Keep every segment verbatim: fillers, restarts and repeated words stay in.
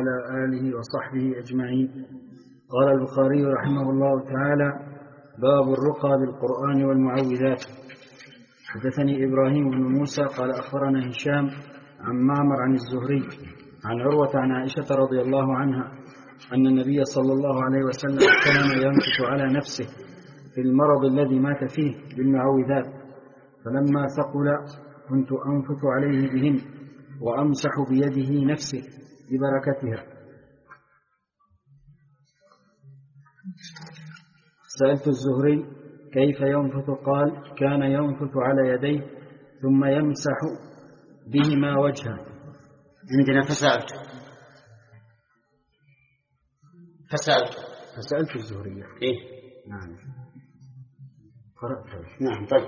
وعلى آله وصحبه أجمعين. قال البخاري رحمه الله تعالى: باب الرقى بالقرآن والمعوذات. حدثني إبراهيم بن موسى قال أخبرنا هشام عن معمر عن الزهري عن عروة عن عائشة رضي الله عنها أن النبي صلى الله عليه وسلم كان ينفث على نفسه في المرض الذي مات فيه بالمعوذات، فلما ثقل كنت أنفث عليه بهن وأمسح بيده نفسه ببركتها. سألت الزهري: كيف ينفث؟ قال: كان ينفث على يديه ثم يمسح بهما وجهه. عندنا فسألت فسألت فسألت الزهري. إيه؟ نعم قرأت. نعم. طيب.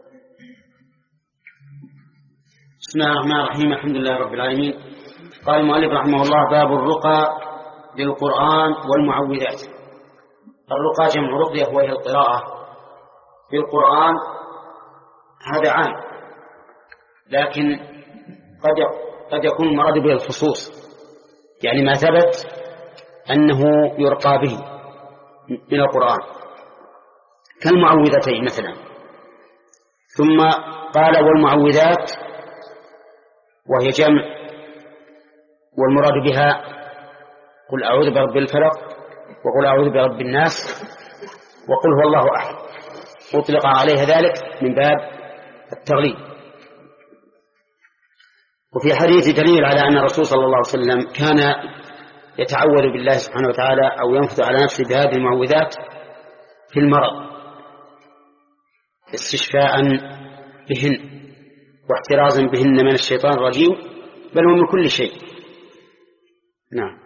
بسم الله الرحمن الرحيم. الحمد لله رب العالمين. قال المؤلف رحمه الله: باب الرقى بالقرآن والمعوذات. الرقى جمع رقية وهي القراءة بالقرآن، هذا عام، لكن قد قد يكون المراد به الخصوص، يعني ما ثبت أنه يرقى به من القرآن كالمعوذتين مثلا. ثم قال: والمعوذات، وهي جمع، والمراد بها قل أعوذ برب الفلق وقل أعوذ برب الناس وقل هو الله أحد، أطلق عليها ذلك من باب التغليب. وفي حديث دليل على أن الرسول صلى الله عليه وسلم كان يتعوذ بالله سبحانه وتعالى أو ينفث على نفسه بهذه المعوذات في المرض استشفاء بهن واحترازا بهن من الشيطان الرجيم، بل ومن كل شيء. نعم.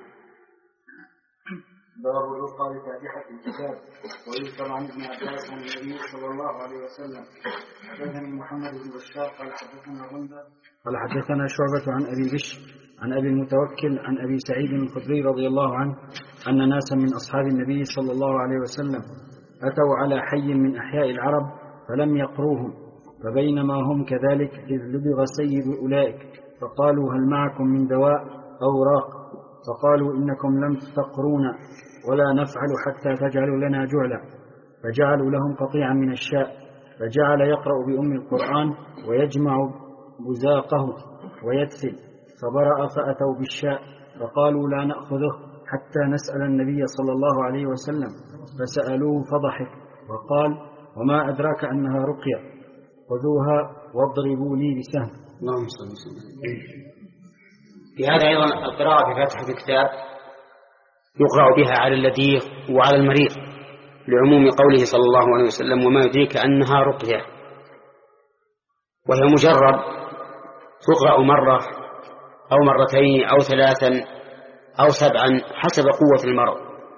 باب الرقى بفاتحة الكتاب. ويذكر عن ابن عباس عن النبي صلى الله عليه وسلم: حدثني محمد بن بشار قال حدثنا غندر قال حدثنا شعبة عن أبي بشر عن أبي المتوكل عن أبي سعيد الخدري رضي الله عنه أن ناسا من أصحاب النبي صلى الله عليه وسلم أتوا على حي من أحياء العرب فلم يقروهم، فبينما هم كذلك إذ لبغ سيد أولئك فقالوا: هل معكم من دواء أو راق؟ فقالوا: إنكم لم تقرونا ولا نفعل حتى تجعلوا لنا جعلا. فجعلوا لهم قطيعا من الشاء، فجعل يقرأ بأم القرآن ويجمع بزاقه ويدسل، فبرأ فأتوا بالشاء فقالوا: لا نأخذه حتى نسأل النبي صلى الله عليه وسلم، فسألوه فضحك وقال: وما أدراك أنها رقية، خذوها واضربوا لي بسهم. اللهم صل وسلم. في هذا أيضا القراءة في فاتحة الكتاب يقرأ بها على اللديغ وعلى المريض، لعموم قوله صلى الله عليه وسلم: وما يدريك أنها رقية. وهي مجرد تقرأ مرة أو مرتين أو ثلاثا أو سبعا حسب قوة المرض.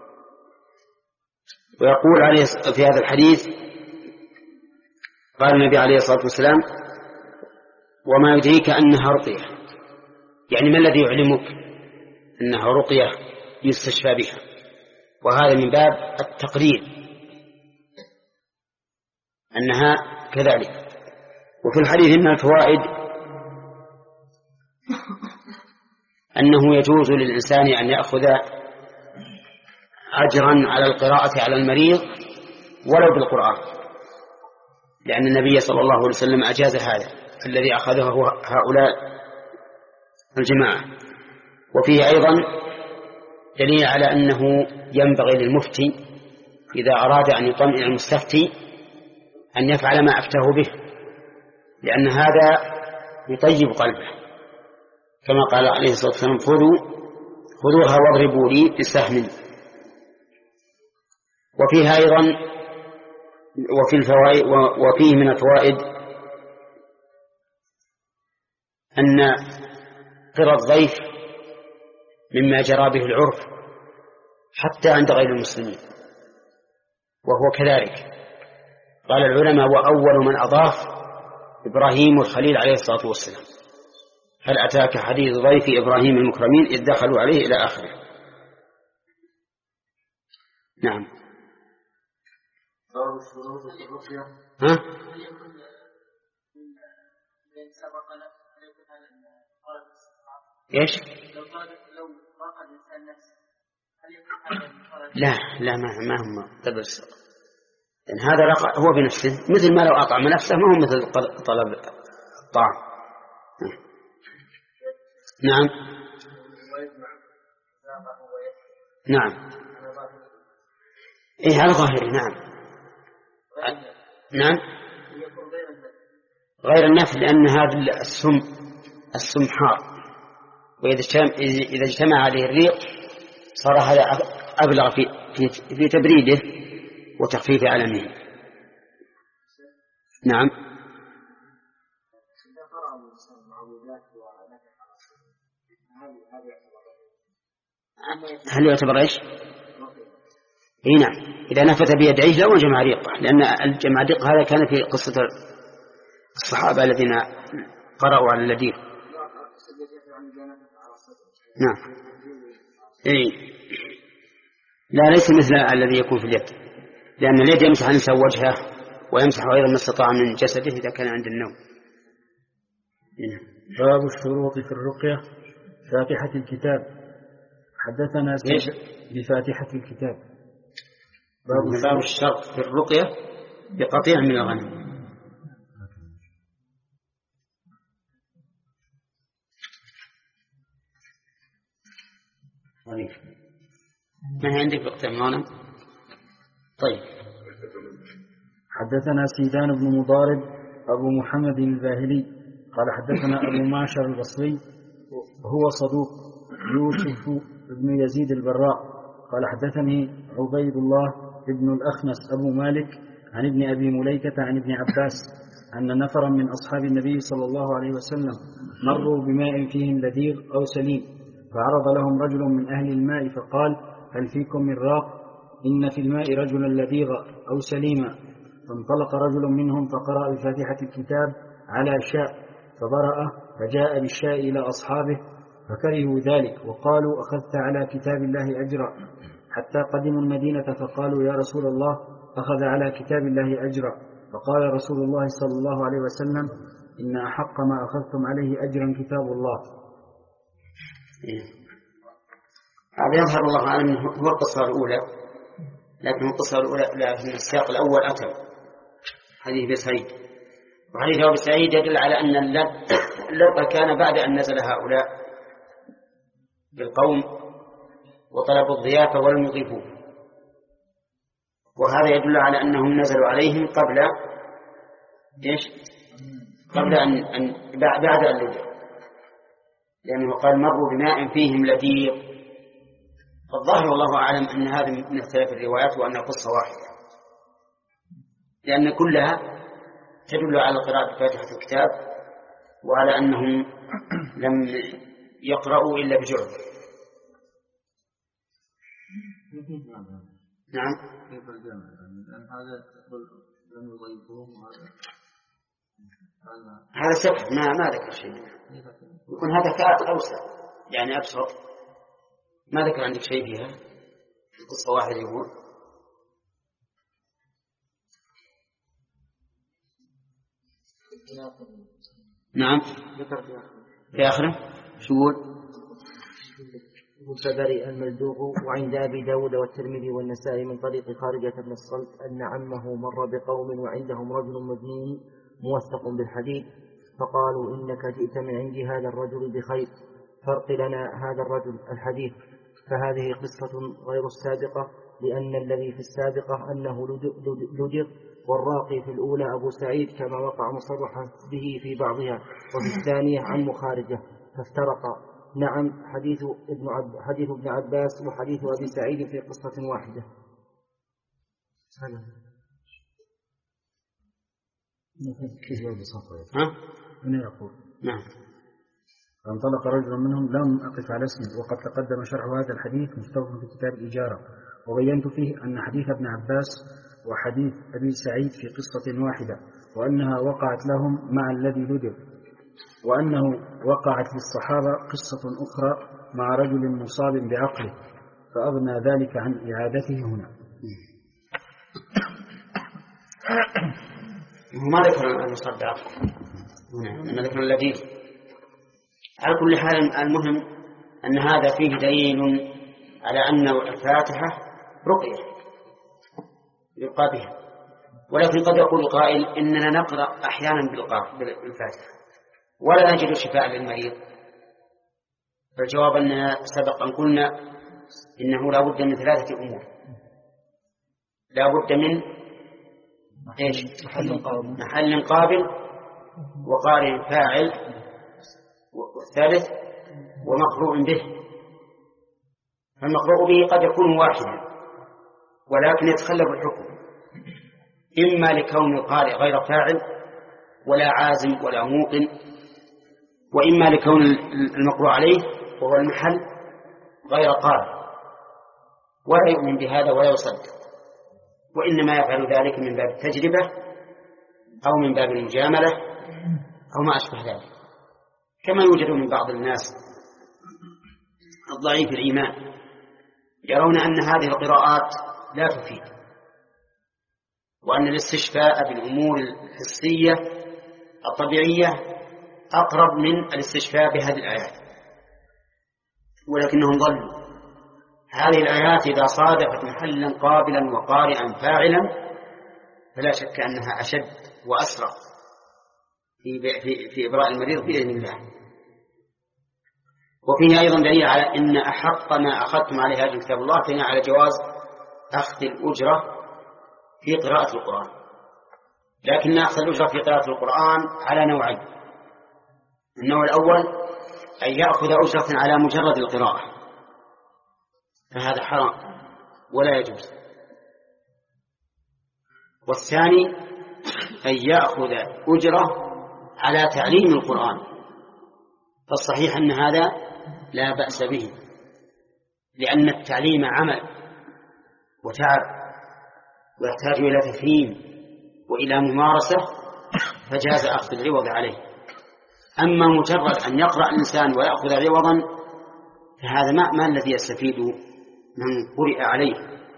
ويقول عليه في هذا الحديث، قال النبي عليه الصلاة والسلام: وما يدريك أنها رقية، يعني ما الذي يعلمك أنها رقية يستشفى بها؟ وهذا من باب التقرير أنها كذلك. وفي الحديث من الفوائد أنه يجوز للإنسان أن يأخذ أجرا على القراءة على المريض ولو بالقرآن، لأن النبي صلى الله عليه وسلم أجاز هذا الذي أخذه هؤلاء الجماعة. وفيه أيضا دليل على أنه ينبغي للمفتي إذا أراد أن يطمئن المستفتي أن يفعل ما أفتاه به، لأن هذا يطيب قلبه، كما قال عليه الصلاة والسلام: خذوا خذوها واضربوا لي بسهم. وفيها أيضا وفي الفوائد وفيه من الفوائد أن قرى الضيف مما جرى به العرف حتى عند غير المسلمين، وهو كذلك. قال العلماء: وأول من أضاف إبراهيم الخليل عليه الصلاة والسلام: هل أتاك حديث ضيف إبراهيم المكرمين إذ دخلوا عليه إلى آخره. نعم. ها؟ ايش؟ لو قال لو راق الانسان لا لا ما ما هم قدر الصدقة، لأن هذا رق... هو بنفسه مثل ما لو أطعم نفسه، ما هو مثل طلب طعام. نعم نعم إيه على ظاهره. نعم نعم غير النفل، لأن هذا السم السم حار، وإذا إذا اجتمع عليه الريق صار هذا أبلغ في في في تبريده وتخفيف ألمه. نعم هل يعتبر ايش؟ اي نعم، اذا نفث بيديه لو جمع ريقه، لان الجمع ريق هذا كان في قصه الصحابه الذين قرأوا على اللدير. نعم اي لا ليس مثل الذي يكون في اليد، لان اليد يمسح الانسان وجهه ويمسح ايضا ما استطاع من جسده اذا كان عند النوم. باب الشروط في الرقيه فاتحه الكتاب. حدثنا بفاتحة الكتاب. باب, باب الشرط في الرقية بقطيع من الغنم. ما هي عندك بقطيع من الغنم؟ طيب. حدثنا سيدان بن مضارب أبو محمد الباهلي قال حدثنا أبو معشر البصري هو صدوق يوسف ابن يزيد البراء قال حدثني عبيد الله ابن الأخنس أبو مالك عن ابن أبي مليكة عن ابن عباس أن نفرا من أصحاب النبي صلى الله عليه وسلم مروا بماء فيهم لذيذ أو سليم، فعرض لهم رجل من أهل الماء فقال: هل فيكم من راق؟ إن في الماء رجلا لذيذا أو سليما. فانطلق رجل منهم فقرأ بفاتحة الكتاب على شاء فبرأ، فجاء بالشاء إلى أصحابه فكرهوا ذلك وقالوا: أخذت على كتاب الله أجرا. حتى قدموا المدينة فقالوا: يا رسول الله، أخذ على كتاب الله أجرا. فقال رسول الله صلى الله عليه وسلم: إن أحق ما أخذتم عليه أجرا كتاب الله. هذا يظهر الله أعلم هو القصة الأولى، لكن القصة الأولى لكن السياق الأول أتى حديث أبي سعيد، وحديث أبي سعيد يدل على أن اللقطة كان بعد أن نزل هؤلاء بالقوم وطلبوا الضيافة ولم يضيفوه، وهذا يدل على أنهم نزلوا عليهم قبل إيش؟ قبل أن, أن بعد أن نزل، لأنه قال: مروا بماء فيهم لذيذ. فالظاهر والله أعلم أن هذا من اختلاف الروايات وأن القصة واحدة، لأن كلها تدل على قراءة فاتحة الكتاب وعلى أنهم لم يقرأوا إلا بجرد. نعم هذا سبب ما ما ذكر شيء، يكون هذا كأ أوسع يعني أبسط، ما ذكر عندك شيء فيها، القصة واحدة يقول. نعم في آخره شو يقول؟ فبرئ الملدوغ. وعند أبي داود والترمذي والنسائي من طريق خارجة بن الصلت أن عمه مر بقوم وعندهم رجل مجنون موثق بالحديد، فقالوا: إنك جئت من عند هذا الرجل بخير، فرق لنا هذا الرجل الحديث. فهذه قصة غير السابقة، لأن الذي في السابقة أنه لدغ، والراقي في الأولى أبو سعيد كما وقع مصرحا به في بعضها، وفي الثانية عن مخارجة، فافترقا. نعم حديث ابن, عب... حديث ابن عباس وحديث أبي سعيد في قصة واحدة. ها؟ هنا يقول: نعم. فانطلق رجل منهم، لم أقف على اسمه، وقد تقدم شرح هذا الحديث مستوفى في كتاب الإجارة، وبينت فيه أن حديث ابن عباس وحديث أبي سعيد في قصة واحدة، وأنها وقعت لهم مع الذي لدغ، وأنه وقعت للصحابة قصة أخرى مع رجل مصاب بعقله، فأغنى ذلك عن إعادته هنا. ما ذكر المصاب بعقله هنا، ما ذكر الذي. على كل حال المهم أن هذا فيه دليل على أن الفاتحة رقية يقى بها. ولكن قد يقول قائل إننا نقرأ أحيانا بالفاتحة ولا نجد شفاء للمريض. فالجواب أننا سبق أن قلنا إنه لا بد من ثلاثة أمور. لا بد من إيش؟ محل قابل وقارئ فاعل والثالث ومقروء به. فالمقروء به قد يكون واحدا ولكن يتخلف الحكم، إما لكون القارئ غير فاعل ولا عازم ولا موقن، وإما لكون المقروء عليه وهو المحل غير قارئ ولا يؤمن بهذا ولا يصدق، وإنما يفعل ذلك من باب التجربة أو من باب المجاملة أو ما أشبه ذلك. كما يوجد من بعض الناس الضعيف الإيمان يرون أن هذه القراءات لا تفيد، وأن الاستشفاء بالأمور الحسية الطبيعية أقرب من الاستشفاء بهذه الآيات، ولكنهم ضلوا. هذه الآيات إذا صادفت محلا قابلا وقارئا فاعلا فلا شك أنها أشد وأسرع في, في, في إبراء المريض بإذن الله. وفيه أيضا دليل على أن أحق ما أخذتم عليه أجر كتاب الله فينا على جواز أخذ الأجرة في قراءة القرآن. لكن أخذ الأجرة في قراءة القرآن على نوعين. النوع الأول أن يأخذ أجرة على مجرد القراءة، فهذا حرام ولا يجوز. والثاني أن يأخذ أجرة على تعليم القرآن، فالصحيح أن هذا لا بأس به، لأن التعليم عمل وتعب ويحتاج إلى تفهيم وإلى ممارسة، فجاز أخذ العوض عليه. أما مجرد أن يقرأ الإنسان ويأخذ عوضا فهذا ما, ما الذي يستفيد من قرئ عليه.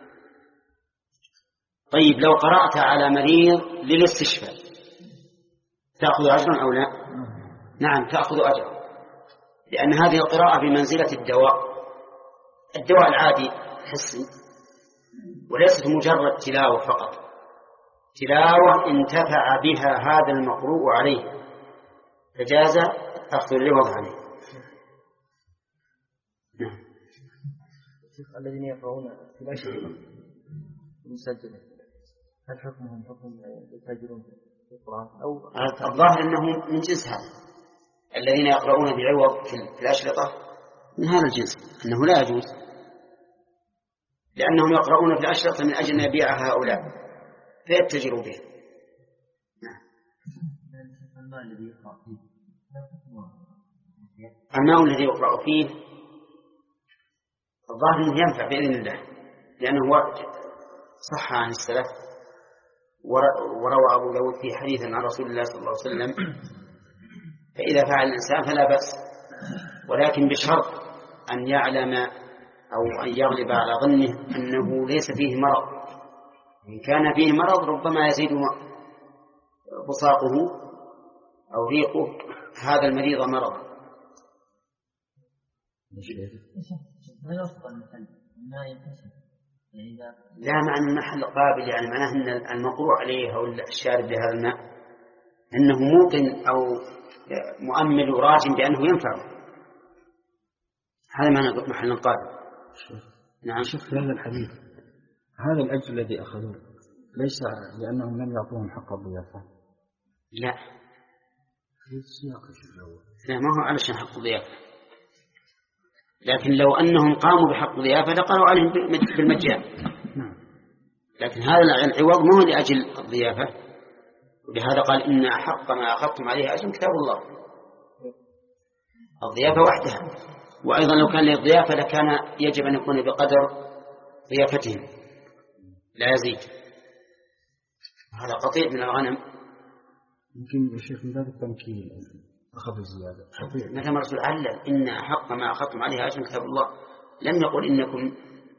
طيب لو قرأت على مريض للاستشفاء تأخذ أجرا أو لا؟ نعم تأخذ أجرا، لأن هذه القراءة بمنزلة الدواء الدواء العادي حسي، وليست مجرد تلاوة فقط، تلاوة انتفع بها هذا المقروء عليه فجاز أخذ العوض عليه. نعم. الذين يقرؤون في الأشرطة المسجلة هل حكمهم حكم يتاجرون في القرآن أو الظاهر أنهم من جنس هذا الذين يقرؤون بعوض في الأشرطة من هذا الجنس، أنه لا يجوز، لأنهم يقرؤون في الأشرطة من أجل أن يبيعها هؤلاء فيتجروا به. الماء الذي يقرأ فيه الماء الذي يقرأ فيه الظاهر أنه ينفع بإذن الله، لأنه صح عن السلف وروى أبو داود في حديث عن رسول الله صلى الله عليه وسلم. فإذا فعل الإنسان فلا بأس، ولكن بشرط أن يعلم أو أن يغلب على ظنه أنه ليس فيه مرض. إن كان فيه مرض ربما يزيد بصاقه أو ريقه هذا المريض مرضا. لا معنى المحل قابل يعني معناه أن المقروء عليه أو الشارب لهذا الماء أنه موقن أو مؤمل وراجم بأنه ينفعه، هذا معنى محل قابل. نعم. شوف هذا الحديث، هذا الأجر الذي أخذوه ليس لأنهم لم يعطوهم حق الضيافة، لا لا ما هو علشان حق الضيافة، لكن لو أنهم قاموا بحق الضيافة لقالوا عليهم بالمجان. لكن هذا العوض ما هو لأجل الضيافة، ولهذا قال إن أحق ما أخذتم عليه أجر كتاب الله. الضيافة وحدها، وأيضا لو كان للضيافة لكان يجب أن يكون بقدر ضيافتهم لا يزيد. هذا قطيع من الغنم يمكن يا شيخ من باب التمكين أخذ الزيادة. مثل ما الرسول علل إن أحق ما أخذتم عليه أجر كتاب الله، لم يقل إنكم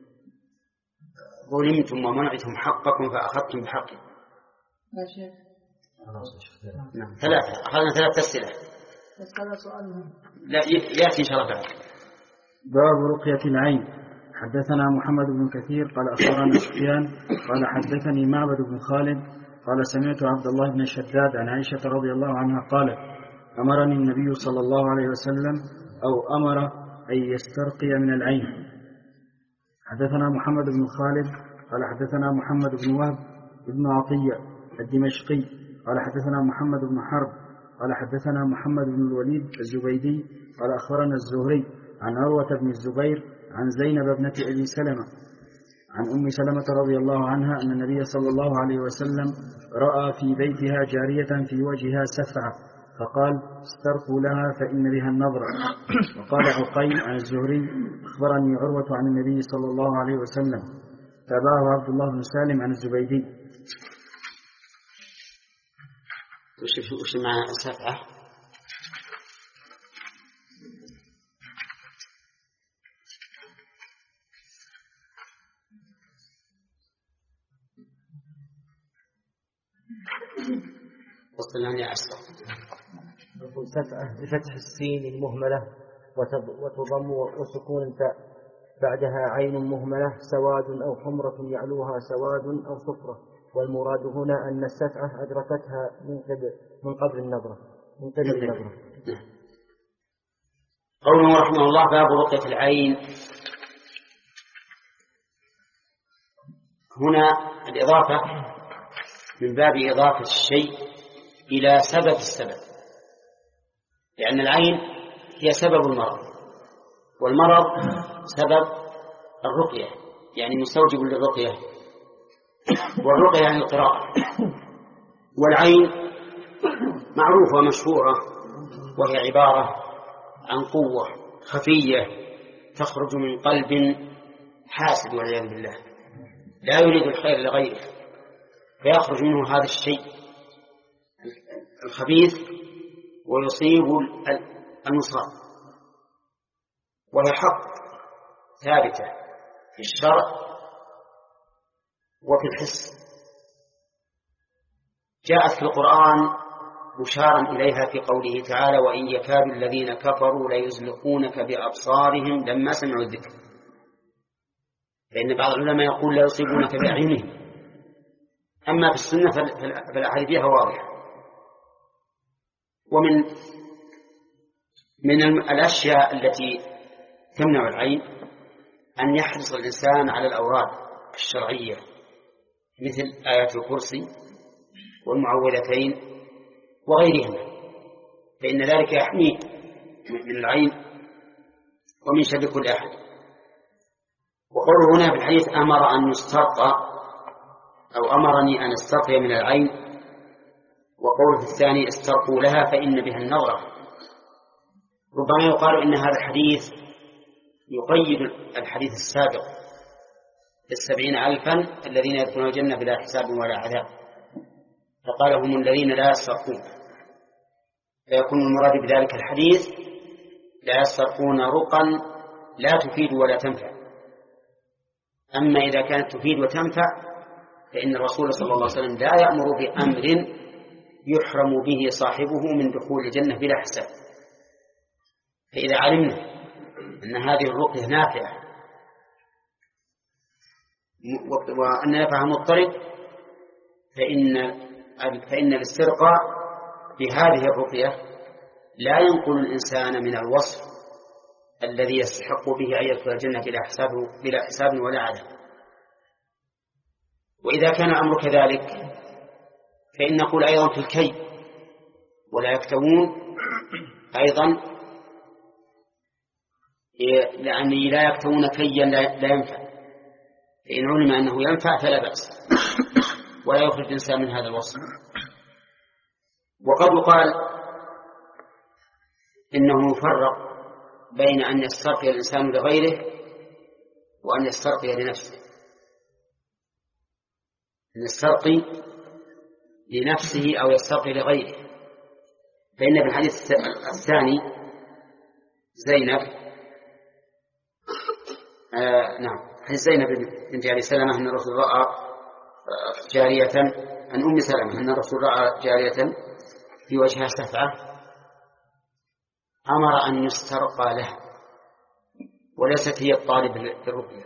ظلمتم ومنعتم حقكم فأخذتم بحقه. يا شيخ نعم ثلاثة، أخذنا ثلاثة أسئلة. بس هذا سؤال مهم. لا يأتي إن شاء الله بعد. باب رقية العين. حدثنا محمد بن كثير قال أخبرنا سفيان قال حدثني معبد بن خالد قال سمعت عبد الله بن شداد عن عائشة رضي الله عنها قالت أمرني النبي صلى الله عليه وسلم أو أمر أن يسترقي من العين. حدثنا محمد بن خالد قال حدثنا محمد بن وهب بن عطية الدمشقي قال حدثنا محمد بن حرب قال حدثنا محمد بن الوليد الزبيدي قال أخبرنا الزهري عن عروة بن الزبير عن زينب ابنة أبي سلمة عن أم سلمة رضي الله عنها أن النبي صلى الله عليه وسلم رأى في بيتها جارية في وجهها سفعة فقال استرقوا لها فإن بها النظر. وقال عقيل عن الزهري أخبرني عروة عن النبي صلى الله عليه وسلم. تابعه عبد الله بن سالم عن الزبيدي. وش معنى السفعة؟ وصلنا أسرع. يقول سفعة بفتح السين المهملة وتضم وسكون الفاء بعدها عين مهملة سواد أو حمرة يعلوها سواد أو صفرة. والمراد هنا أن السفعة أدركتها من قبل من قبل النظرة من قبل النظرة. قوله رحمه الله باب رقية العين. هنا الإضافة من باب إضافة الشيء إلى سبب السبب، لأن العين هي سبب المرض والمرض سبب الرقية، يعني مستوجب للرقية، والرقية يعني القراءة. والعين معروفة ومشهورة، وهي عبارة عن قوة خفية تخرج من قلب حاسد والعياذ بالله لا يريد الخير لغيره، فيخرج منه هذا الشيء الخبيث ويصيب المصاب. وهي حق ثابتة في الشرع وفي الحس، جاءت في القرآن مشارا إليها في قوله تعالى وإن يكاد الذين كفروا ليزلقونك بأبصارهم لما سمعوا الذكر. فإن بعض العلماء يقول لا يصيبونك بأعينهم، أما في السنة فالأحاديث فيها واضحة. ومن من الأشياء التي تمنع العين أن يحرص الإنسان على الأوراد الشرعية مثل آيات الكرسي والمعوذتين وغيرهما، فإن ذلك يحميه من العين ومن شر كل أحد. وقوله هنا في الحديث أمر أن يسترقى أو أمرني أن استرقي من العين، وقوله الثاني استرقوا لها فإن بها النظرة. ربما يقال إن هذا الحديث يقيد الحديث السابق السبعين ألفا الذين يدخلون الجنة بلا حساب ولا عذاب، فقال هم الذين لا يسترقون، فيكون المراد بذلك الحديث لا يسترقون رقا لا تفيد ولا تنفع. أما إذا كانت تفيد وتنفع فإن الرسول صلى الله عليه وسلم لا يأمر بأمر يحرم به صاحبه من دخول الجنة بلا حساب. فإذا علمنا أن هذه الرقية نافعة وأن نفعها مضطرد فإن فإن الاسترقاء بهذه الرقية لا ينقل الإنسان من الوصف الذي يستحق به أن يدخل الجنة بلا حساب بلا حساب ولا عذاب. وإذا كان الأمر كذلك فإن نقول أيضا في الكي ولا يكتوون أيضا، لأنه لا يكتوون كيا لا ينفع، فإن علم أنه ينفع فلا بأس ولا يخرج الإنسان من هذا الوصف. وقد يقال إنه يفرق بين أن يسترقي الإنسان لغيره وأن يسترقي لنفسه. أن يسترقي لنفسه أو يسترقي لغيره، فإن في الحديث الثاني زينب آه نعم حديث زينب بنت أبي سلمة أن الرسول رأى جارية عن أم سلمة أن الرسول رأى جارية في وجهها سفعة أمر أن يسترقى له، وليست هي الطالب للرقية.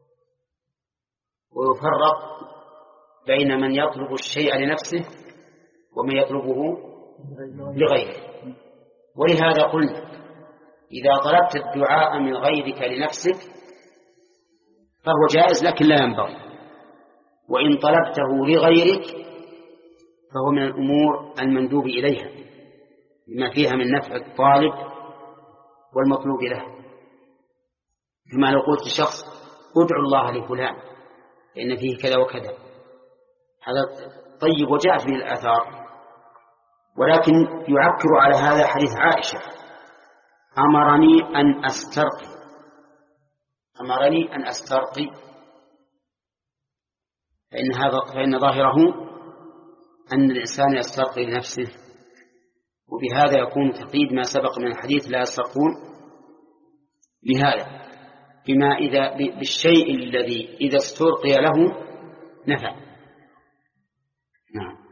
ويفرق بين من يطلب الشيء لنفسه ومن يطلبه لغيره. ولهذا قلنا إذا طلبت الدعاء من غيرك لنفسك فهو جائز لكن لا ينبغي، وإن طلبته لغيرك فهو من الأمور المندوب إليها بما فيها من نفع الطالب والمطلوب له. كما لو قلت لشخص ادعو الله لفلان فإن فيه كذا وكذا، هذا طيب وجاءت به الآثار، ولكن يعكر على هذا حديث عائشة أمرني أن أسترقي أمرني أن أسترقي فإن, هذا فإن ظاهره أن الإنسان يسترقي لنفسه، وبهذا يكون تقييد ما سبق من الحديث لا يسترقون بهذا بما إذا بالشيء الذي إذا استرقي له نفع. نعم.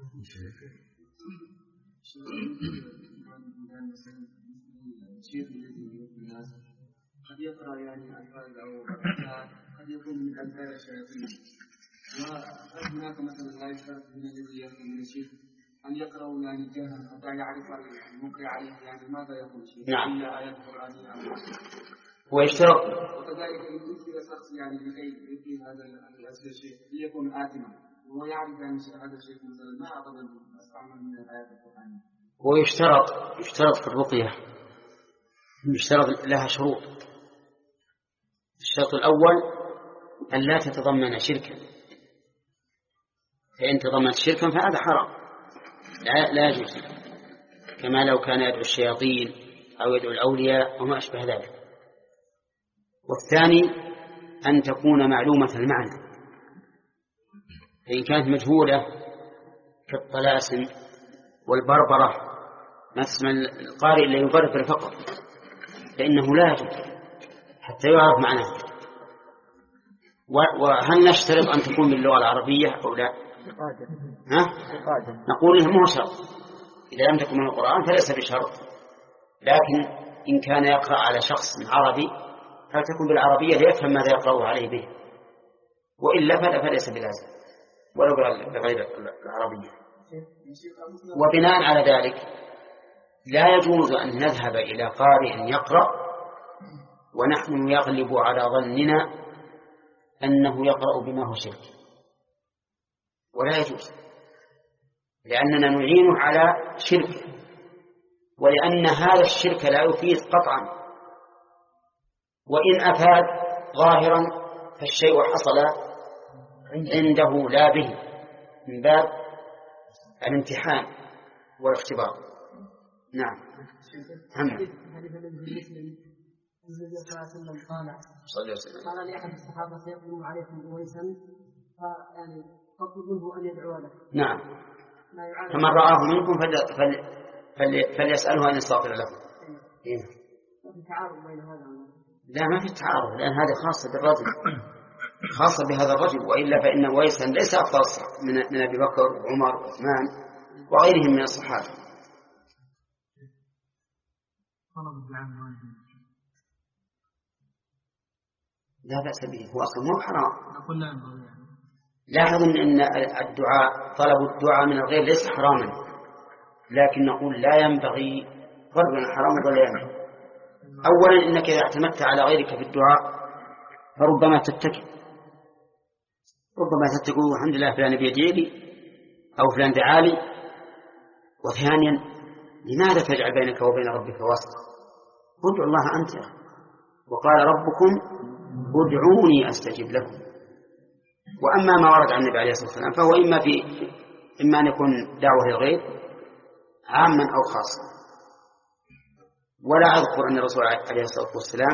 قد يقرأ يعني ألفاظ أو قد يكون من ألفاظ الشياطين، وهل هناك مثلا لا يشترط من الذي يأخذ من الشيخ أن يقرأ يعني جهلا حتى يعرف المقرئ عليه يعني ماذا يقول الشيخ؟ نعم. إلا آيات قرآنية ويشترط وكذلك إن يرسل شخص يعني لكي يقيم هذا الأسد الشيخ ليكون آثما وهو يعرف أن هذا الشيخ مثلا ما أعطى أستعمل من الآيات القرآنية. ويشترط يشترط في الرقية يشترط لها شروط. الشرط الأول أن لا تتضمن شركا، فإن تضمنت شركا فهذا حرام لا, لا يجوز، كما لو كان يدعو الشياطين أو يدعو الأولياء وما أشبه ذلك. والثاني أن تكون معلومة المعنى، فإن كانت مجهولة كالطلاسم والبربرة ما تسمى القارئ اللي يبربر فقط فإنه لا يجوز حتى يعرف معناه. وهل نشترط أن تكون باللغة العربية أو لا؟ ها؟ نقول إنه مو شرط، إذا لم تكن من القرآن فليس بشرط، لكن إن كان يقرأ على شخص عربي فلتكن بالعربية ليفهم ماذا يقرأه عليه به، وإلا فليس بلازم ولو بغير العربية. وبناء على ذلك لا يجوز أن نذهب إلى قارئ يقرأ ونحن يغلب على ظننا أنه يقرأ بما هو شرك، ولا يجوز، لأننا نعينه على شرك، ولأن هذا الشرك لا يفيد قطعا، وإن أفاد ظاهرا فالشيء حصل عنده لا به من باب الامتحان والاختبار. نعم. النبي صلى الله عليه وسلم قال صلى الله عليه وسلم قال لأحد الصحابة سيقدم عليكم أويسا فيعني فاطلبوه أن يدعو له. نعم. فمن رآه منكم فل... فل... فل... فليسأله أن يستغفر له. إيه. في تعارض بين هذا وهذا؟ لا ما في تعارض، لأن هذه خاصة بالرجل، خاصة بهذا الرجل، وإلا فإن أويسا ليس أفضل من من أبي بكر وعمر وعثمان وغيرهم من الصحابة. لا بأس به، هو أصلا مو حرام. لاحظ أن الدعاء طلب الدعاء من الغير ليس حراما، لكن نقول لا ينبغي فرق بين الحرام ولا ينبغي. أولا إنك إذا اعتمدت على غيرك في الدعاء فربما تتكل، ربما تتقول الحمد لله فلان بيدي لي أو فلان دعالي. وثانيا لماذا تجعل بينك وبين ربك واسطة؟ ادعو الله أنت، وقال ربكم ادعوني أستجب لكم. وأما ما ورد عن النبي عليه الصلاة والسلام فهو إما, في إما أن يكون دعوة للغير عاما أو خاصا. ولا أذكر أن الرسول عليه الصلاة والسلام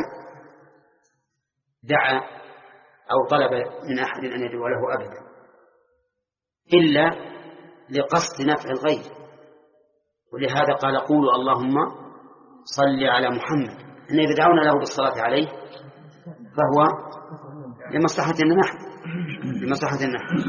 دعا أو طلب من أحد أن يدعو له أبدا إلا لقصد نفع الغير، ولهذا قال قولوا اللهم صل على محمد، أن إذا دعونا له بالصلاة عليه فهو لمصلحتنا نحن لمصلحتنا نحن.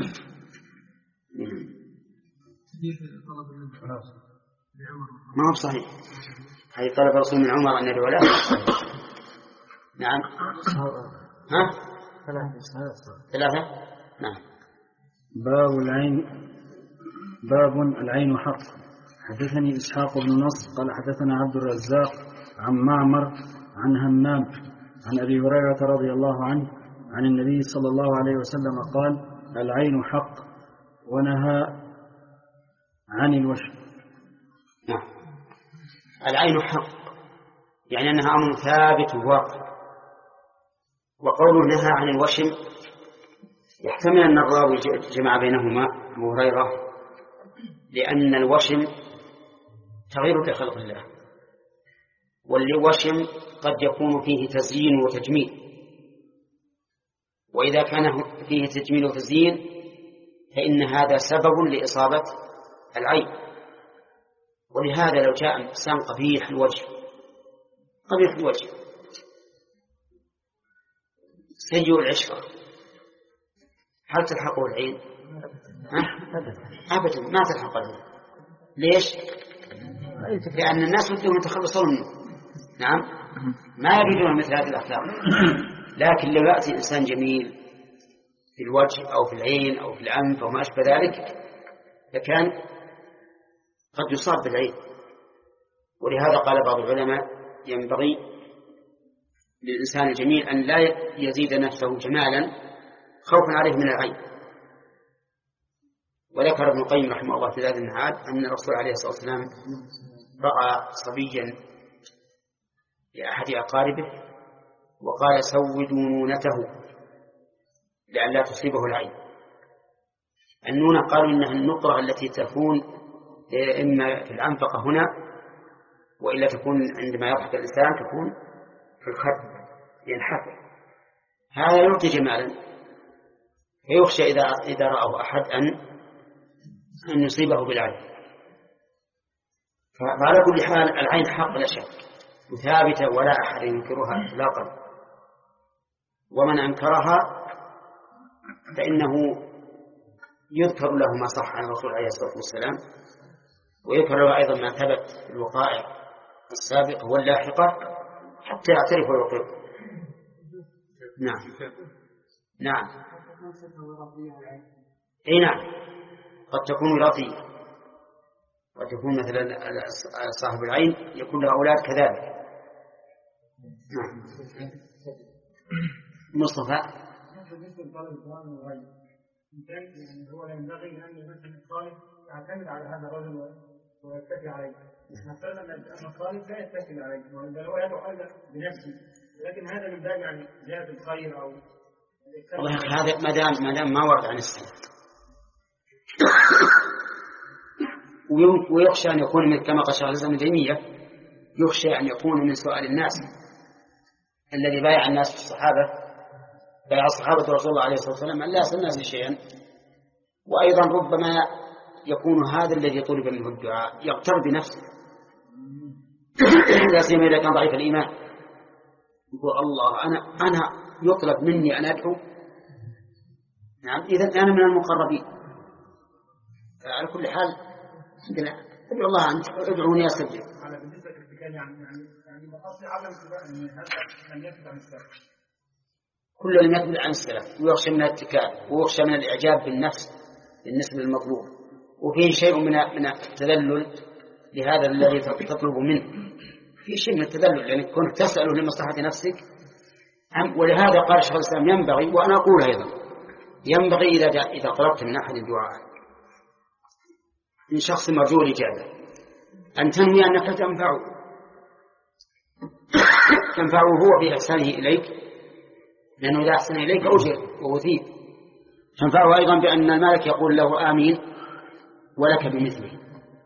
ما هو صحيح، هذه طلب الرسول من عمر أن يدعو له نعم. ها ثلاثة. نعم. باب العين. باب العين حق. حدثني إسحاق بن نصر قال حدثنا عبد الرزاق عن معمر عن همام عن أبي هريرة رضي الله عنه عن النبي صلى الله عليه وسلم قال العين حق ونهى عن الوشم. نعم. العين حق يعني أنها أمر ثابت واقع. وقوله نهى عن الوشم يحتمل أن الراوي جمع بينهما أبو هريرة، لأن الوشم تغيير لخلق الله، والوشم قد يكون فيه تزيين وتجميل، وإذا كان فيه تجميل وتزيين فإن هذا سبب لإصابة العين. ولهذا لو جاء إنسان قبيح الوجه قبيح الوجه سيء العشرة، هل تلحقه العين؟ أبدا ما تلحقه العين. ليش؟ لأن الناس بدهم يتخلصون منه. نعم، ما يريدون مثل هذه الأخلاق. لكن لو يأتي إنسان جميل في الوجه أو في العين أو في الأنف أو ما أشبه ذلك فكان قد يصاب بالعين. ولهذا قال بعض العلماء ينبغي للإنسان الجميل أن لا يزيد نفسه جمالا خوفا عليه من العين. وذكر ابن القيم رحمه الله في ذات المعاد أن الرسول عليه الصلاة والسلام رأى صبيا لأحد أقاربه وقال سودوا نونته لئلا تصيبه العين. النونة قالوا إنها النقرة التي تكون إما في الأنفقة هنا، وإلا تكون عندما يضحك الإنسان تكون في الخد ينحفر. هذا يعطي جمالا، فيخشى إذا إذا رأه أحد أن أن يصيبه بالعين. فعلى كل حال العين حق لا شك ثابتة ولا أحد ينكرها إطلاقا، ومن أنكرها فإنه يذكر له ما صح عن الرسول عليه الصلاة والسلام، ويذكر له أيضا ما ثبت في الوقائع السابقة واللاحقة حتى يعترف ويقر. نعم نعم اي نعم، قد تكون وراثية، قد تكون مثلا صاحب العين يكون له أولاد كذلك. نعم. مصطفى يعني هو ينبغي أن يمثل الطالب يعتمد على هذا الرجل ويتكل عليه. نفترض أن الطالب لا يتكل عليه وإذا هو يدعو أيضا بنفسه، لكن هذا من باب يعني زيادة الخير أو والله هذا ما دام ما دام ما ورد عن السلف. ويخشى أن يكون من كما قال شيخ الإسلام ابن تيمية يخشى أن يكون من سؤال الناس الذي بايع الناس في الصحابة، بايع الصحابة رسول الله عليه الصلاة والسلام أن لا يسأل الناس شيئا. وأيضا ربما يكون هذا الذي طلب منه الدعاء يغتر بنفسه، لا سيما إذا كان ضعيف الإيمان، يقول الله أنا أنا يطلب مني أن أدعو. نعم، إذا أنا من المقربين. على كل حال ادعو الله أنت ادعوني أستجب. على بالنسبة للاتكال يعني يعني بقصد عدم ان هذا لم يثبت عن السلف، كل لم يثبت عن السلف، ويخشى من الاتكال ويخشى من الإعجاب بالنفس بالنسبة للمطلوب، وفيه شيء من من التذلل لهذا الذي تطلب منه، في شيء من التذلل لأنك كنت تسأله لمصلحة نفسك. ولهذا قال شيخ الإسلام ينبغي، وأنا أقول أيضا ينبغي إذا إذا طلبت من أحد الدعاء من شخص مرجو الإجابة أن تنوي أنك تنفعه تنفعه هو بإحسانه إليك، لأنه إذا أحسن إليك أجر ووثيق. تنفعه أيضا بأن الملك يقول له آمين ولك بمثله.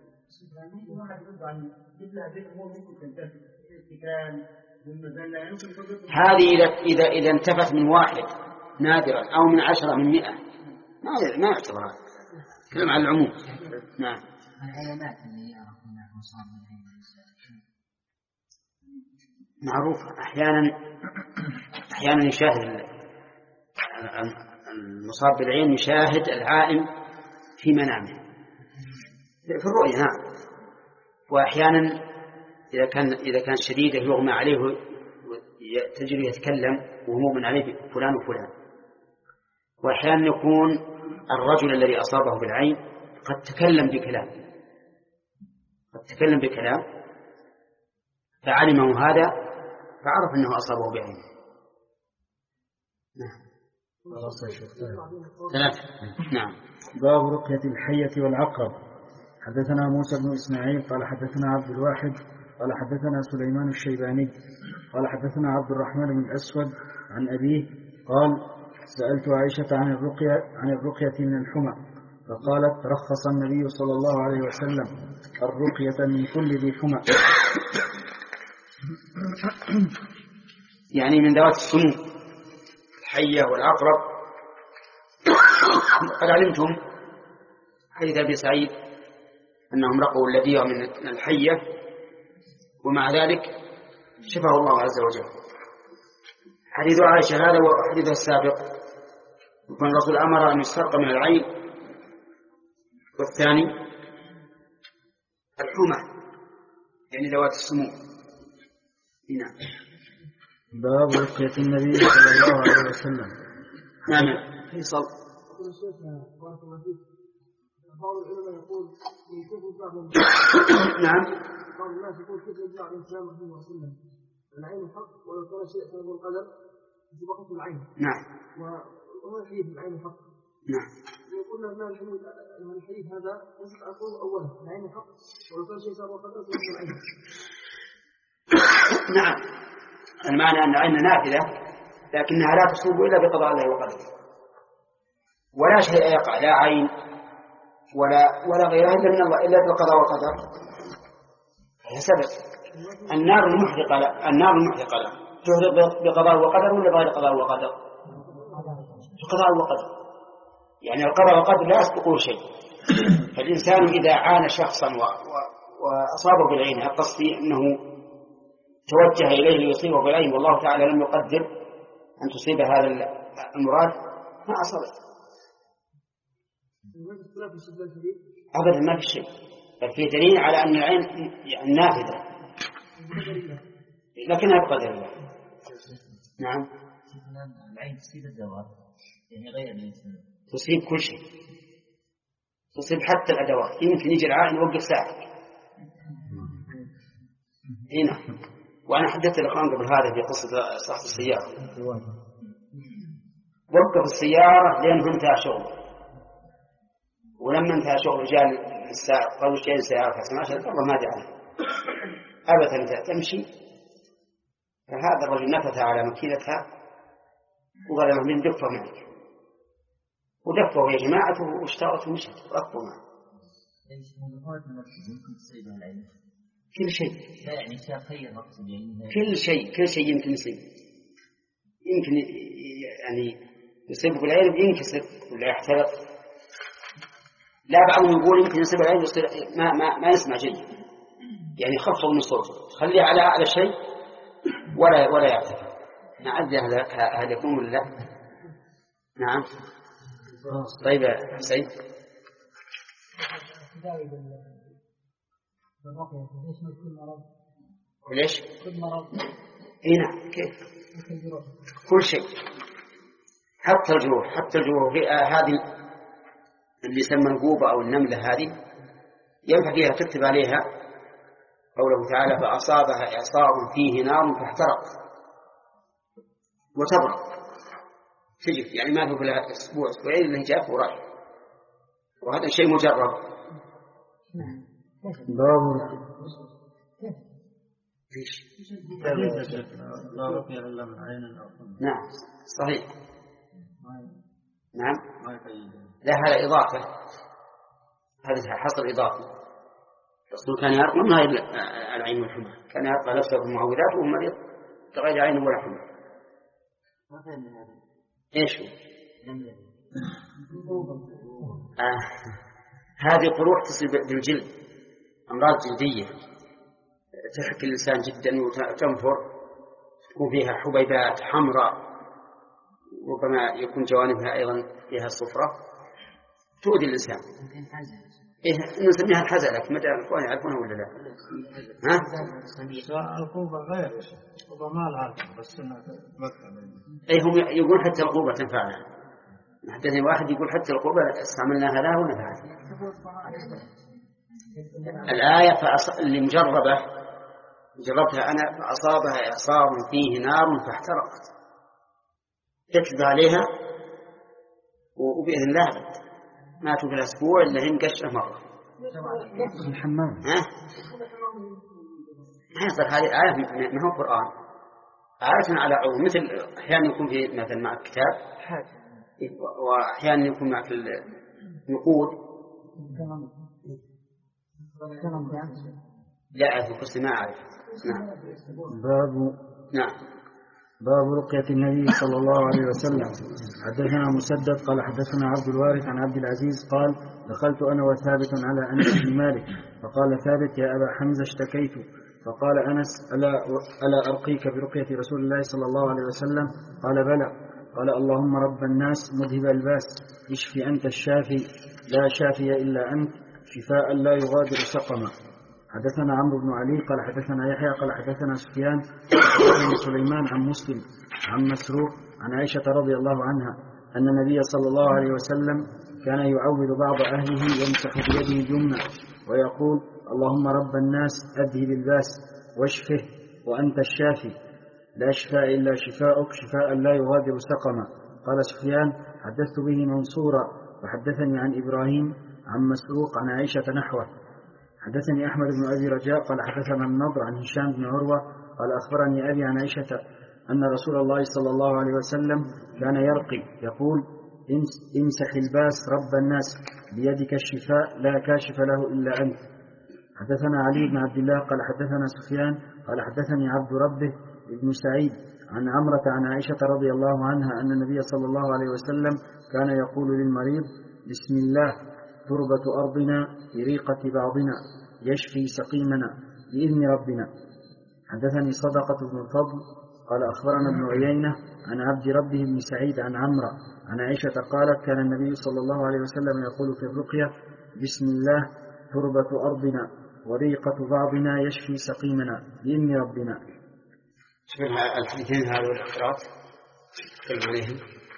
هذه إذا إذا إذا انتفت من واحد نادرا أو من عشرة من مئة ما ما يعتبر هذا كلام على العموم. نعم. العلامات اللي يعرفونها مصاب بالعين معروف. أحيانا أحيانا يشاهد المصاب بالعين يشاهد العائم في منامه في الرؤيا. نعم. وأحيانا إذا كان إذا كان شديد يغمى عليه تجري يتكلم وهموم عليه فلان وفلان. وأحيانا يكون الرجل الذي أصابه بالعين قد تكلم بكلام قد تكلم بكلام فعلمه هذا فعرف أنه أصابه بعينه. ثلاثة. نعم. باب رقية الحية والعقرب. حدثنا موسى بن إسماعيل قال حدثنا عبد الواحد قال حدثنا سليمان الشيباني قال حدثنا عبد الرحمن بن الأسود عن أبيه قال سألت عائشة عن الرقية عن الرقية من الحمى فقالت رخص النبي صلى الله عليه وسلم الرقية من كل ذي حمى. يعني من ذوات السموم الحية والعقرب. قد علمتم حديث أبي سعيد أنهم رقوا الذي من الحية ومع ذلك شفاه الله عز وجل. حديث عائشة هذا وحديث السابق يكون الرسول أمر أن يسترق من العين. والثاني الحمى يعني ذوات السموم. نعم. باب رقية النبي صلى الله عليه وسلم. نعم. فيصل. بعض العلماء يقول كيف يطلع من نعم. بعض الناس يقول كيف يطلع من كلام محمد صلى الله عليه وسلم العين حق ولو كان شيء فهو القدر في وقت العين. نعم. وهو الحديث العين حق. نعم. وقلنا ان الحديث الحديث هذا يجب ان يكون اولا العين حق ولو كان شيء فهو القدر في العين. نعم. المعنى ان العين نافذه لكنها لا تصوب الا بقضاء الله وقدره ولا شيء يقع لا عين ولا ولا غيرها إلا من الله إلا بالقضاء والقدر. هي سبب. النار المحرقة لا. النار المحرقة لا تهرق بقضاء وقدر ولا بغير قضاء وقدر؟ بقضاء وقدر. يعني القضاء والقدر لا يسبقه شيء. فالإنسان إذا عان شخصا و... و... وأصابه بالعين قصدي أنه توجه إليه ليصيبه بالعين والله تعالى لم يقدر أن تصيب هذا المراد ما أصابه. أبدا ما في شيء. بل في دليل على أن العين يعني نافذة لكنها بقدر الله. نعم. العين تصيب الدواب يعني غير الإنسان تصيب كل شيء. تصيب حتى الأدوات. يمكن يجي العين يوقف ساعة هنا. وأنا حدثت الأخوان قبل هذا في قصة صاحب السيارة وقف السيارة لأنه انتهى شغله ولما انتهى شغل رجال الساعة قالوا شيء سيارة فسماشة الله ما دعنا أبدا تمشي. فهذا الرجل نفث على مكينتها وقال له من دفه معك ودفه يا جماعة واشترت ومشت وركبوا معه. كل شيء لا يعني شاقية مقصد يعني كل شيء كل شيء يمكن يصيب. يمكن يعني يصيب بالعين ينكسر ولا يحترق. لا بعضهم يقول يمكن يصيب العين يصير ما ما ما يسمع جيد يعني يخفض من صوته خليه على أعلى شيء ولا ولا يعتذر. نعم. هذا هذا يكون ولا لا؟ نعم. طيب يا حسين. ليش؟ كل مرض. هنا كيف؟ كل شيء حتى الجروح حتى الجروح هذه اللي يسمى الغوبة أو النملة هذه ينفع فيها تكتب عليها قوله تعالى فأصابها إعصار فيه نار فاحترق وتبرق تجف يعني ما في لها أسبوع أسبوعين اللي جاف وراح وهذا شيء مجرب. باب ليش؟ لا رقية إلا من عين أو حمى. نعم صحيح. نعم. لا هذا إضافة. هذا حصر إضافي. الرسول كان يرقى ما العين والحمى كان يرقى نفسه بالمعوذات وهو مريض غير عين ولا حمى. إيش هو؟ آه. هذه قروح تصيب بالجلد أمراض جلدية تحك الإنسان جدا وتنفر تكون فيها حبيبات حمراء ربما يكون جوانبها أيضا فيها الصفرة تؤذي الإنسان. إيه نسميها الحزلة، ما أدري الأخوان يعرفونها ولا لا؟ ها؟ القوبة غير القوبة ما لها بس إنها إيه هم يقول حتى القوبة تنفعنا. حدثني واحد يقول حتى القوبة استعملناها لها ونفعت. الآية فأص... اللي مجربة جربتها أنا فأصابها إعصار فيه نار فاحترقت، تكتب عليها وبإذن الله ماتوا في الأسبوع إلا هم قشرة مرة. الحمام ها؟ هذا هذه آية ما هو قرآن، آية على عموم، مثل أحيانا يكون في مثلا مع الكتاب وأحيانا يكون مع النقود. لا أعرف قصة ما أعرف. نعم. باب نعم. باب رقية النبي صلى الله عليه وسلم. حدثنا مسدد قال حدثنا عبد الوارث عن عبد العزيز قال دخلت أنا وثابت على أنس بن مالك فقال ثابت يا أبا حمزة اشتكيت، فقال أنس ألا, ألا أرقيك برقية رسول الله صلى الله عليه وسلم؟ قال بلى. قال اللهم رب الناس مذهب الباس اشفي أنت الشافي لا شافي إلا أنت شفاء لا يغادر سقما. حدثنا عمرو بن علي قال حدثنا يحيى قال حدثنا سفيان بن سليمان عن مسلم عن مسروق عن عائشة رضي الله عنها أن النبي صلى الله عليه وسلم كان يعوذ بعض أهله يمسح بيده اليمنى ويقول اللهم رب الناس أذهب الباس واشفه وأنت الشافي لا شفاء إلا شفاءك شفاء لا يغادر سقما. قال سفيان حدثت به منصورا وحدثني عن إبراهيم عن مسروق عن عائشة نحوه. حدثني أحمد بن أبي رجاء قال حدثنا النضر عن هشام بن عروة قال أخبرني أبي عن عائشة أن رسول الله صلى الله عليه وسلم كان يرقي يقول امسح الباس رب الناس بيدك الشفاء لا كاشف له إلا أنت. حدثنا علي بن عبد الله قال حدثنا سفيان قال حدثني عبد ربه ابن سعيد عن عمرة عن عائشة رضي الله عنها أن النبي صلى الله عليه وسلم كان يقول للمريض بسم الله تربة أرضنا بريقة بعضنا يشفي سقيمنا بإذن ربنا. حدثني صدقة بن الفضل قال أخبرنا ابن عيينة عن عبد ربه بن سعيد عن عمرة عن عائشة قالت كان النبي صلى الله عليه وسلم يقول في الرقية بسم الله تربة أرضنا وريقة بعضنا يشفي سقيمنا بإذن ربنا. شوف الحديثين هذا والأخرات تكلم عليهم.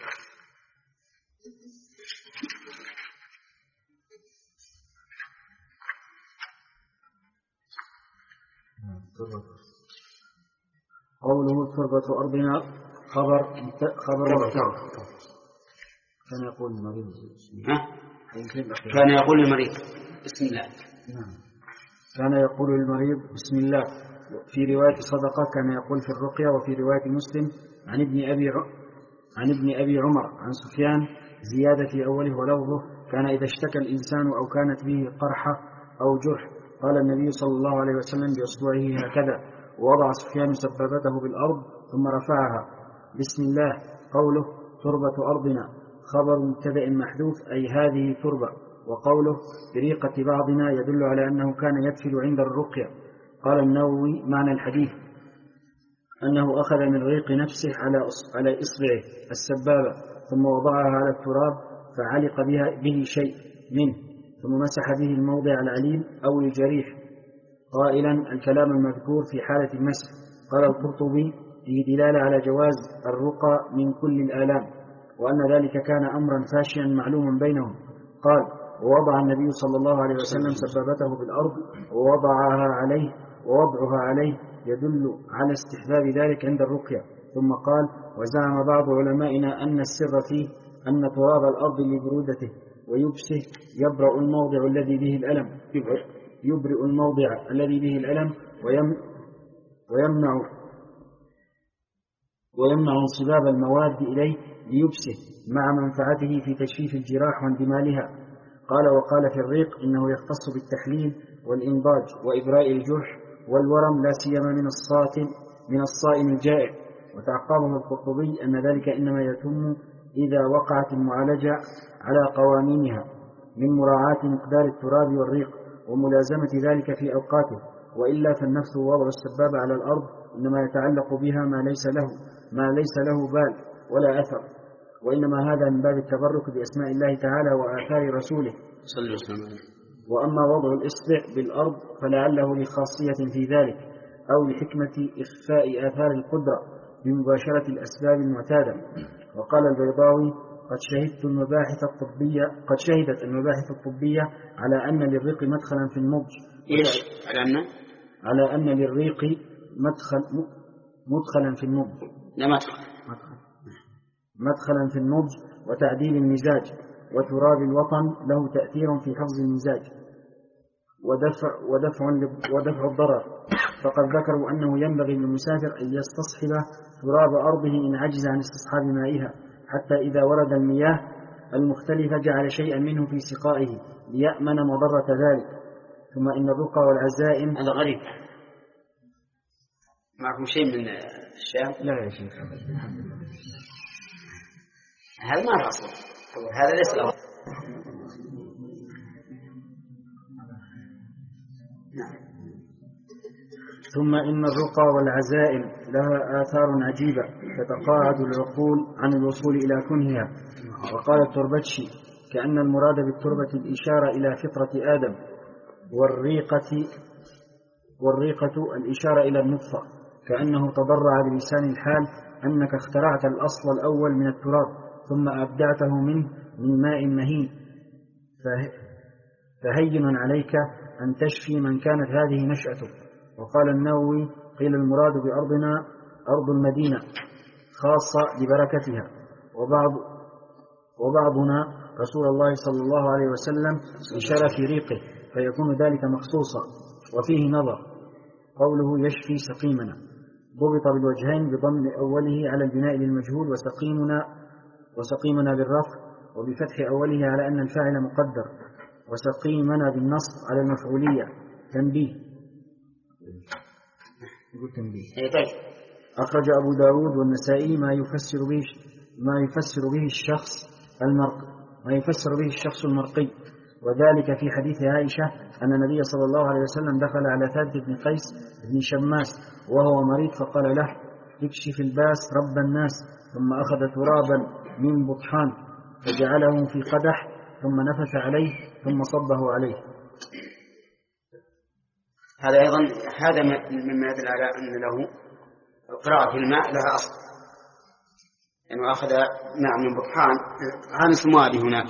قوله تربة أرضنا خبر خبر كان يقول المريض كان يقول المريض بسم الله. نعم. كان يقول المريض بسم الله. في رواية صدقة كان يقول في الرقية. وفي رواية مسلم عن ابن أبي عن ابن أبي عمر عن سفيان زيادة في أوله ولفظه كان إذا اشتكى الإنسان أو كانت به قرحة أو جرح قال النبي صلى الله عليه وسلم بأصبعه هكذا ووضع سفيان سبابته بالأرض ثم رفعها. بسم الله. قوله تربة أرضنا خبر مبتدأ محذوف أي هذه تربة. وقوله بريقة بعضنا يدل على أنه كان يدفل عند الرقية. قال النووي معنى الحديث أنه أخذ من ريق نفسه على على إصبعه السبابة ثم وضعها على التراب فعلق بها به شيء منه ثم مسح به الموضع العليل أو الجريح قائلا الكلام المذكور في حالة المسح. قال القرطبي فيه دلالة على جواز الرقى من كل الآلام وأن ذلك كان أمرا فاشيا معلوما بينهم. قال ووضع النبي صلى الله عليه وسلم سبابته بالأرض ووضعها عليه ووضعها عليه يدل على استحباب ذلك عند الرقية. ثم قال وزعم بعض علمائنا أن السر فيه أن تراب الأرض لبرودته ويبسه يبرأ الموضع الذي به الألم يبرئ الموضع الذي به الألم ويم ويمنع ويمنع انصباب المواد إليه ليبسه مع منفعته في تجفيف الجراح واندمالها. قال وقال في الريق إنه يختص بالتحليل والإنضاج وإبراء الجرح والورم لا سيما من الصائم من الصائم الجائع. وتعقبه القرطبي أن ذلك إنما يتم إذا وقعت المعالجة على قوانينها من مراعاة مقدار التراب والريق وملازمة ذلك في أوقاته وإلا فالنفث ووضع السبابة على الأرض إنما يتعلق بها ما ليس له ما ليس له بال ولا أثر وإنما هذا من باب التبرك بأسماء الله تعالى وآثار رسوله صلى الله عليه وسلم. وأما وضع الإصبع بالأرض فلعله لخاصية في ذلك أو لحكمة إخفاء آثار القدرة بمباشرة الأسباب المعتادة. وقال البيضاوي: قد شهدت المباحث الطبية قد شهدت المباحث الطبية على أن للريق مدخلا في النضج. إيش؟ على أن على أن للريق مدخل مدخلا في النضج. لا مدخل. مدخلا في النضج وتعديل المزاج، وتراب الوطن له تأثير في حفظ المزاج ودفع, ودفع, ودفع الضرر. فقد ذكروا أنه ينبغي للمسافر أن يستصحب تراب أرضه إن عجز عن استصحاب مائها، حتى إذا ورد المياه المختلفة جعل شيئا منه في سقائه ليأمن مضرة ذلك. ثم إن الرقى والعزائم. هذا غريب. معكم شيء من الشام؟ لا يا شيخ. هذا ما له أصل، هذا ليس له. نعم. ثم إن الرقى والعزائم لها آثار عجيبة تتقاعد العقول عن الوصول إلى كنهها. وقال التربتشي: كأن المراد بالتربة الإشارة إلى فطرة آدم، والريقة والريقة الإشارة إلى النطفة، كأنه تضرع بلسان الحال أنك اخترعت الأصل الأول من التراب ثم أبدعته منه من ماء مهين، فهين عليك أن تشفي من كانت هذه نشأته. وقال النووي: قيل المراد بأرضنا أرض المدينة خاصة لبركتها، وبعض وبعضنا رسول الله صلى الله عليه وسلم بشرف ريقه، فيكون ذلك مخصوصا. وفيه نظر. قوله يشفي سقيمنا ضبط بالوجهين بضم أوله على البناء للمجهول، وسقيمنا وسقيمنا بالرفع، وبفتح أوله على أن الفاعل مقدر، وسقيمنا بالنصب على المفعولية. تنبيه. يقول تنبيه. أخرج أبو داود والنسائي ما يفسر به ما يفسر به الشخص المرقي ما يفسر به الشخص المرقي، وذلك في حديث عائشة أن النبي صلى الله عليه وسلم دخل على ثابت بن قيس بن شماس وهو مريض، فقال له: اكشف الباس رب الناس. ثم أخذ ترابا من بطحان فجعله في قدح ثم نفث عليه ثم صبه عليه. هذا أيضا هذا مما يدل على أن له قراءة في الماء لها أصل، لأنه يعني أخذ ماء من بطحان عن سموابه هناك.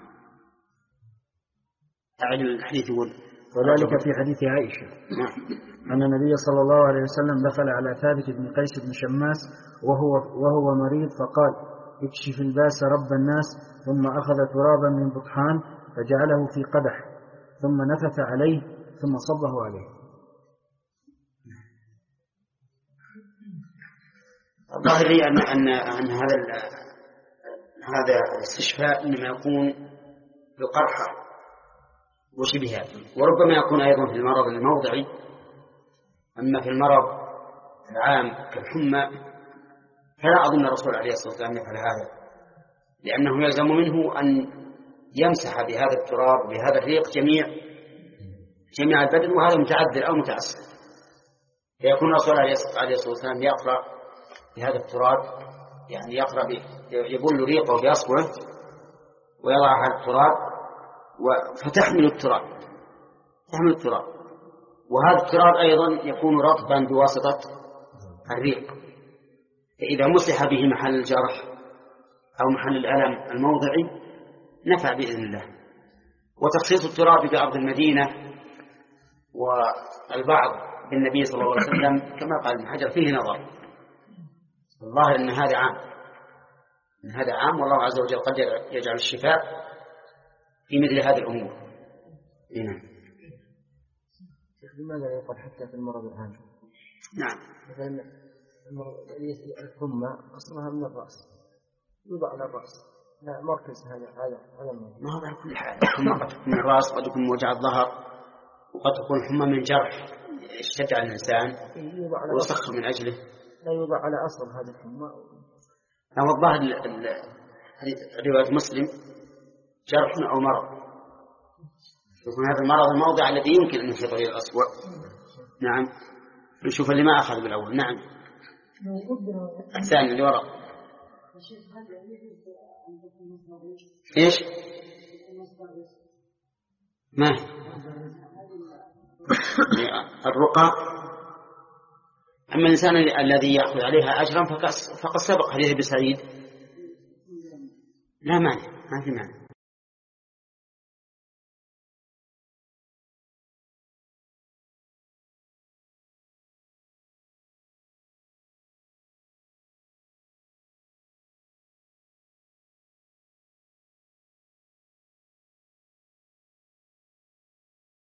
أعد الحديث يقول: وذلك في حديث عائشة أن النبي صلى الله عليه وسلم دخل على ثابت بن قيس بن شماس وهو, وهو مريض، فقال: اكشف الباس رب الناس. ثم أخذ ترابا من بطحان فجعله في قدح ثم نفث عليه ثم صبه عليه. الظاهر لي أن, أن, أن هذا هذا الاستشفاء إنما يكون بالقرحة وشبهها، وربما يكون أيضا في المرض الموضعي. أما في المرض العام كالحمى فلا أظن الرسول عليه الصلاة والسلام يفعل هذا، لأنه يلزم منه أن يمسح بهذا التراب بهذا الريق جميع جميع البدن، وهذا متعذر أو متأثر، فيكون الرسول عليه الصلاة والسلام يقرأ بهذا التراب، يعني يقرأ يبل ريقه بأصبعه ويضع على التراب فتحمل التراب تحمل التراب وهذا التراب أيضا يكون رطبا بواسطة الريق، فإذا مسح به محل الجرح أو محل الألم الموضعي نفع بإذن الله. وتخصيص التراب بأرض المدينة والبعض بالنبي صلى الله عليه وسلم كما قال ابن حجر فيه نظر. الظاهر أن هذا عام أن هذا عام والله عز وجل قد يجعل الشفاء في مثل هذه الأمور. نعم. لماذا يقال حتى في المرض العام؟ نعم. مثلا الحمى أصلها من الرأس، يوضع على الرأس، لا مركز هذا هذا هذا ما هو على كل حال. الحمى قد تكون من الرأس، قد تكون من وجع الظهر، وقد تكون حمى من جرح اشتد على الإنسان وسخر من أجله. لا يوضع على أصل هذا الحمى. هو الظاهر رواية مسلم جرح أو مرض، يكون هذا المرض الموضع الذي يمكن أن يحيط به الأصبع. نعم. نشوف اللي ما أخذ بالأول. نعم. الثاني اللي وراء. إيش؟ ما الرقى. أما الإنسان الذي يأخذ عليها أجرا فقد سبق حديث ابن سعيد لا مانع، ما في مانع.